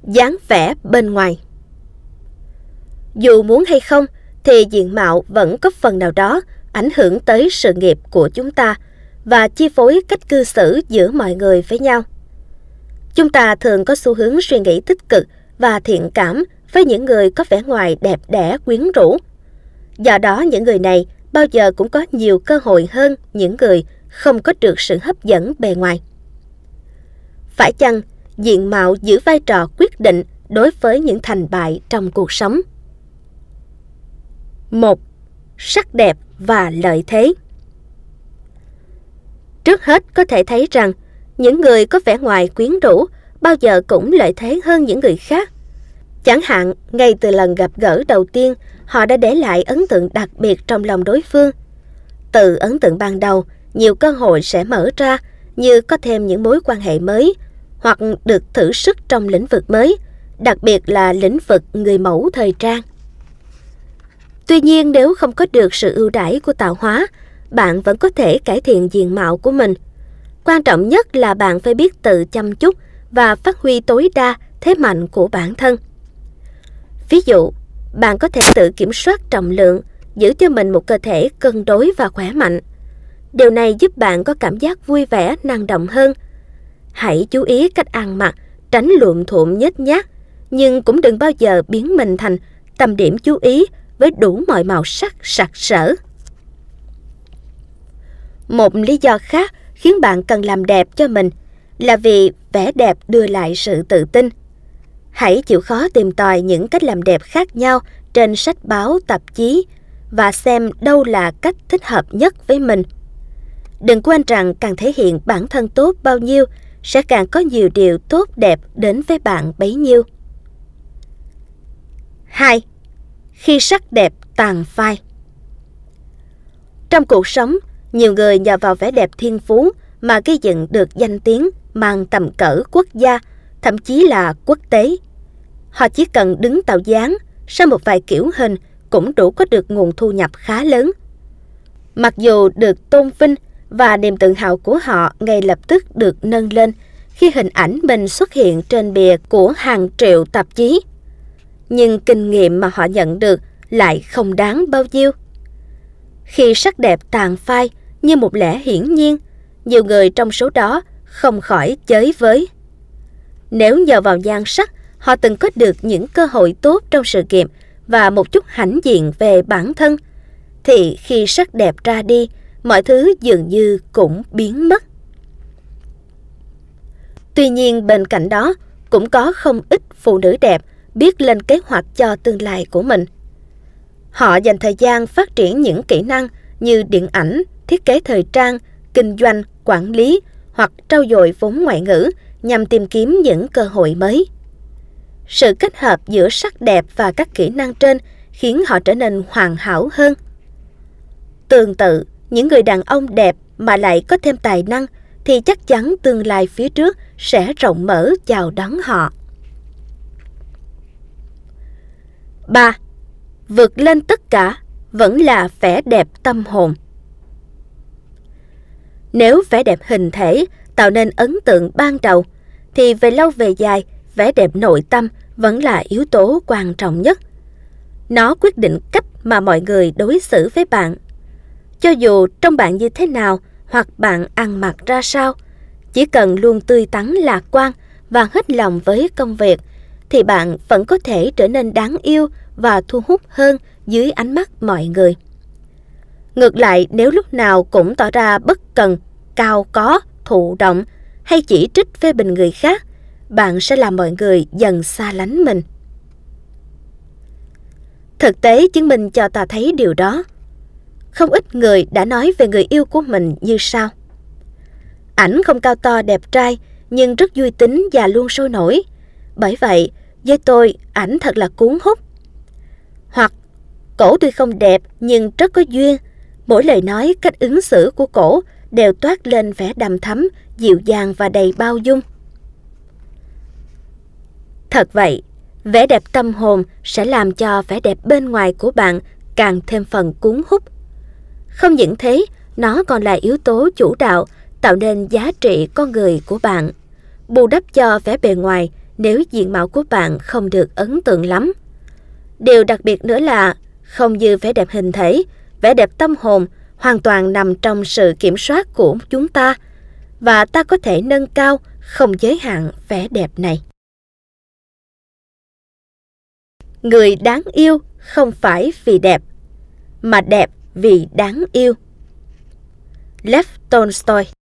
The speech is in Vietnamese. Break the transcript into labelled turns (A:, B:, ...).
A: Dáng vẻ bên ngoài. Dù muốn hay không thì diện mạo vẫn có phần nào đó ảnh hưởng tới sự nghiệp của chúng ta và chi phối cách cư xử giữa mọi người với nhau. Chúng ta thường có xu hướng suy nghĩ tích cực và thiện cảm với những người có vẻ ngoài đẹp đẽ quyến rũ. Do đó những người này bao giờ cũng có nhiều cơ hội hơn những người không có được sự hấp dẫn bề ngoài. Phải chăng diện mạo giữ vai trò quyết định đối với những thành bại trong cuộc sống? 1. Sắc đẹp và lợi thế. Trước hết có thể thấy rằng những người có vẻ ngoài quyến rũ bao giờ cũng lợi thế hơn những người khác. Chẳng hạn, ngay từ lần gặp gỡ đầu tiên, họ đã để lại ấn tượng đặc biệt trong lòng đối phương. Từ ấn tượng ban đầu, nhiều cơ hội sẽ mở ra như có thêm những mối quan hệ mới hoặc được thử sức trong lĩnh vực mới, đặc biệt là lĩnh vực người mẫu thời trang. Tuy nhiên, nếu không có được sự ưu đãi của tạo hóa, bạn vẫn có thể cải thiện diện mạo của mình. Quan trọng nhất là bạn phải biết tự chăm chút và phát huy tối đa thế mạnh của bản thân. Ví dụ, bạn có thể tự kiểm soát trọng lượng, giữ cho mình một cơ thể cân đối và khỏe mạnh. Điều này giúp bạn có cảm giác vui vẻ, năng động hơn. Hãy chú ý cách ăn mặc, tránh lụm thuộm nhếch nhác, nhưng cũng đừng bao giờ biến mình thành tâm điểm chú ý với đủ mọi màu sắc sặc sỡ. Một lý do khác khiến bạn cần làm đẹp cho mình là vì vẻ đẹp đưa lại sự tự tin. Hãy chịu khó tìm tòi những cách làm đẹp khác nhau trên sách báo, tạp chí và xem đâu là cách thích hợp nhất với mình. Đừng quên rằng càng thể hiện bản thân tốt bao nhiêu, sẽ càng có nhiều điều tốt đẹp đến với bạn bấy nhiêu. 2. Khi sắc đẹp tàn phai. Trong cuộc sống, nhiều người nhờ vào vẻ đẹp thiên phú mà gây dựng được danh tiếng mang tầm cỡ quốc gia, thậm chí là quốc tế. Họ chỉ cần đứng tạo dáng, sau một vài kiểu hình cũng đủ có được nguồn thu nhập khá lớn. Mặc dù được tôn vinh và niềm tự hào của họ ngay lập tức được nâng lên khi hình ảnh mình xuất hiện trên bìa của hàng triệu tạp chí, nhưng kinh nghiệm mà họ nhận được lại không đáng bao nhiêu. Khi sắc đẹp tàn phai như một lẽ hiển nhiên, nhiều người trong số đó không khỏi chới với. Nếu nhờ vào nhan sắc, họ từng có được những cơ hội tốt trong sự nghiệp và một chút hãnh diện về bản thân, thì khi sắc đẹp ra đi, mọi thứ dường như cũng biến mất. Tuy nhiên bên cạnh đó, cũng có không ít phụ nữ đẹp biết lên kế hoạch cho tương lai của mình. Họ dành thời gian phát triển những kỹ năng như điện ảnh, thiết kế thời trang, kinh doanh, quản lý hoặc trau dồi vốn ngoại ngữ nhằm tìm kiếm những cơ hội mới. Sự kết hợp giữa sắc đẹp và các kỹ năng trên khiến họ trở nên hoàn hảo hơn. Tương tự, những người đàn ông đẹp mà lại có thêm tài năng thì chắc chắn tương lai phía trước sẽ rộng mở chào đón họ. 3. Vượt lên tất cả vẫn là vẻ đẹp tâm hồn. Nếu vẻ đẹp hình thể tạo nên ấn tượng ban đầu, thì về lâu về dài, vẻ đẹp nội tâm vẫn là yếu tố quan trọng nhất. Nó quyết định cách mà mọi người đối xử với bạn. Cho dù trông bạn như thế nào hoặc bạn ăn mặc ra sao, chỉ cần luôn tươi tắn lạc quan và hết lòng với công việc, thì bạn vẫn có thể trở nên đáng yêu và thu hút hơn dưới ánh mắt mọi người. Ngược lại, nếu lúc nào cũng tỏ ra bất cần, cao có, thụ động hay chỉ trích phê bình người khác, bạn sẽ làm mọi người dần xa lánh mình. Thực tế chứng minh cho ta thấy điều đó. Không ít người đã nói về người yêu của mình như sau: ảnh không cao to đẹp trai, nhưng rất vui tính và luôn sôi nổi. Bởi vậy, với tôi, ảnh thật là cuốn hút. Hoặc, cổ tuy không đẹp nhưng rất có duyên. Mỗi lời nói, cách ứng xử của cổ đều toát lên vẻ đằm thắm, dịu dàng và đầy bao dung. Thật vậy, vẻ đẹp tâm hồn sẽ làm cho vẻ đẹp bên ngoài của bạn càng thêm phần cuốn hút. Không những thế, nó còn là yếu tố chủ đạo tạo nên giá trị con người của bạn, bù đắp cho vẻ bề ngoài nếu diện mạo của bạn không được ấn tượng lắm. Điều đặc biệt nữa là không như vẻ đẹp hình thể, vẻ đẹp tâm hồn hoàn toàn nằm trong sự kiểm soát của chúng ta, và ta có thể nâng cao, không giới hạn vẻ đẹp này. Người đáng yêu không phải vì đẹp, mà đẹp vì đáng yêu. Lev Tolstoy.